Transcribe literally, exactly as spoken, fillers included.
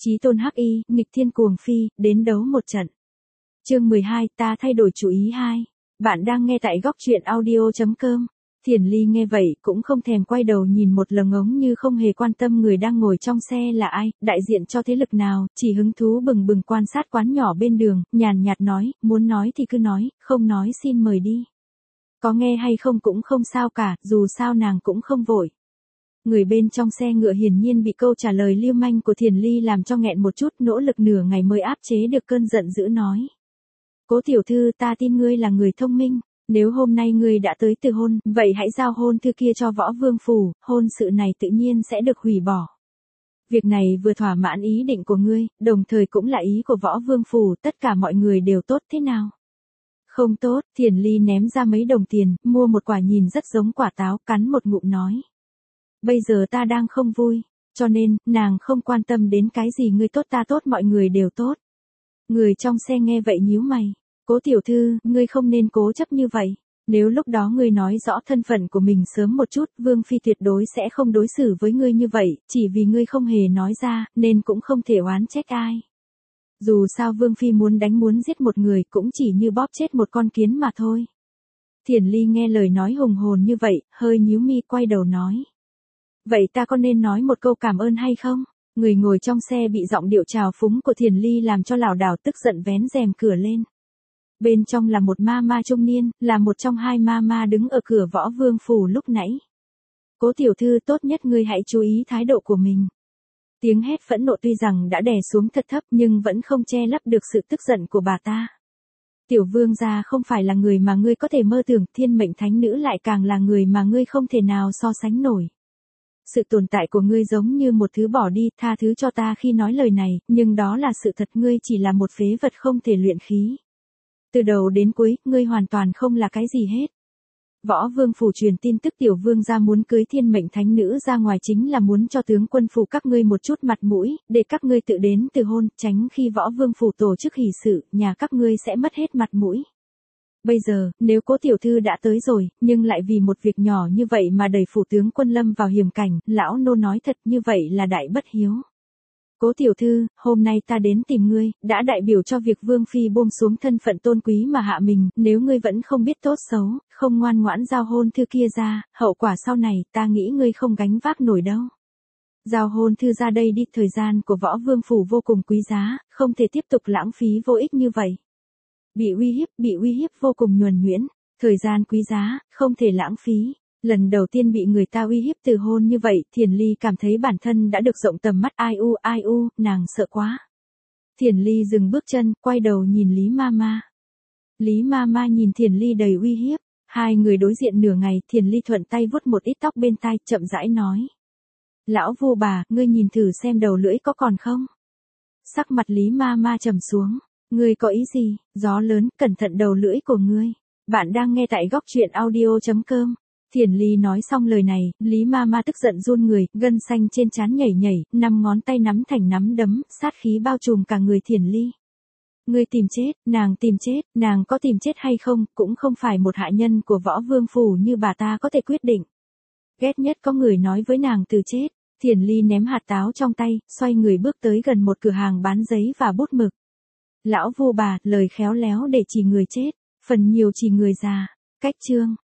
Chí tôn hắc y, nghịch thiên cuồng phi, đến đấu một trận. Chương mười hai, ta thay đổi chủ ý hai. Bạn đang nghe tại góc truyện audio chấm com. Thiền Ly nghe vậy cũng không thèm quay đầu nhìn một lần ngống như không hề quan tâm người đang ngồi trong xe là ai, đại diện cho thế lực nào, chỉ hứng thú bừng bừng quan sát quán nhỏ bên đường, nhàn nhạt nói, muốn nói thì cứ nói, không nói xin mời đi. Có nghe hay không cũng không sao cả, dù sao nàng cũng không vội. Người bên trong xe ngựa hiển nhiên bị câu trả lời lưu manh của Thiền Ly làm cho nghẹn một chút, nỗ lực nửa ngày mới áp chế được cơn giận dữ nói. Cố tiểu thư, ta tin ngươi là người thông minh, nếu hôm nay ngươi đã tới từ hôn, vậy hãy giao hôn thư kia cho Võ Vương Phủ, hôn sự này tự nhiên sẽ được hủy bỏ. Việc này vừa thỏa mãn ý định của ngươi, đồng thời cũng là ý của Võ Vương Phủ, tất cả mọi người đều tốt thế nào? Không tốt, Thiền Ly ném ra mấy đồng tiền, mua một quả nhìn rất giống quả táo, cắn một ngụm nói. Bây giờ ta đang không vui, cho nên, nàng không quan tâm đến cái gì ngươi tốt ta tốt mọi người đều tốt. Người trong xe nghe vậy nhíu mày. Cố tiểu thư, ngươi không nên cố chấp như vậy. Nếu lúc đó ngươi nói rõ thân phận của mình sớm một chút, Vương Phi tuyệt đối sẽ không đối xử với ngươi như vậy, chỉ vì ngươi không hề nói ra, nên cũng không thể oán trách ai. Dù sao Vương Phi muốn đánh muốn giết một người cũng chỉ như bóp chết một con kiến mà thôi. Thiền Ly nghe lời nói hùng hồn như vậy, hơi nhíu mi quay đầu nói. Vậy ta có nên nói một câu cảm ơn hay không? Người ngồi trong xe bị giọng điệu trào phúng của Thiền Ly làm cho lảo đảo tức giận vén rèm cửa lên. Bên trong là một ma ma trung niên, là một trong hai ma ma đứng ở cửa Võ Vương Phủ lúc nãy. Cố tiểu thư, tốt nhất ngươi hãy chú ý thái độ của mình. Tiếng hét phẫn nộ tuy rằng đã đè xuống thật thấp nhưng vẫn không che lấp được sự tức giận của bà ta. Tiểu vương gia không phải là người mà ngươi có thể mơ tưởng, thiên mệnh thánh nữ lại càng là người mà ngươi không thể nào so sánh nổi. Sự tồn tại của ngươi giống như một thứ bỏ đi, tha thứ cho ta khi nói lời này, nhưng đó là sự thật, ngươi chỉ là một phế vật không thể luyện khí. Từ đầu đến cuối, ngươi hoàn toàn không là cái gì hết. Võ Vương Phủ truyền tin tức tiểu vương gia muốn cưới thiên mệnh thánh nữ ra ngoài chính là muốn cho tướng quân phủ các ngươi một chút mặt mũi, để các ngươi tự đến từ hôn, tránh khi Võ Vương Phủ tổ chức hỷ sự, nhà các ngươi sẽ mất hết mặt mũi. Bây giờ, nếu Cố tiểu thư đã tới rồi, nhưng lại vì một việc nhỏ như vậy mà đẩy phủ tướng quân lâm vào hiểm cảnh, lão nô nói thật như vậy là đại bất hiếu. Cố tiểu thư, hôm nay ta đến tìm ngươi, đã đại biểu cho việc Vương Phi buông xuống thân phận tôn quý mà hạ mình, nếu ngươi vẫn không biết tốt xấu, không ngoan ngoãn giao hôn thư kia ra, hậu quả sau này ta nghĩ ngươi không gánh vác nổi đâu. Giao hôn thư ra đây đi, thời gian của Võ Vương Phủ vô cùng quý giá, không thể tiếp tục lãng phí vô ích như vậy. Bị uy hiếp, bị uy hiếp vô cùng nhuần nhuyễn, thời gian quý giá, không thể lãng phí. Lần đầu tiên bị người ta uy hiếp từ hôn như vậy, Thiền Ly cảm thấy bản thân đã được rộng tầm mắt, ai u ai u, nàng sợ quá. Thiền Ly dừng bước chân, quay đầu nhìn Lý Ma Ma. Lý Ma Ma nhìn Thiền Ly đầy uy hiếp, hai người đối diện nửa ngày, Thiền Ly thuận tay vuốt một ít tóc bên tai, chậm rãi nói. Lão vu bà, ngươi nhìn thử xem đầu lưỡi có còn không? Sắc mặt Lý Ma Ma trầm xuống, ngươi có ý gì, gió lớn, cẩn thận đầu lưỡi của ngươi. Bạn đang nghe tại góc truyện audio chấm com. Thiền Ly nói xong lời này, Lý Ma Ma tức giận run người, gân xanh trên trán nhảy nhảy, năm ngón tay nắm thành nắm đấm, sát khí bao trùm cả người Thiền Ly. Ngươi tìm chết, nàng tìm chết, nàng có tìm chết hay không, cũng không phải một hạ nhân của Võ Vương Phủ như bà ta có thể quyết định. Ghét nhất có người nói với nàng từ chết. Thiền Ly ném hạt táo trong tay, xoay người bước tới gần một cửa hàng bán giấy và bút mực. Lão vu bà, lời khéo léo để chỉ người chết, phần nhiều chỉ người già. Cách chương.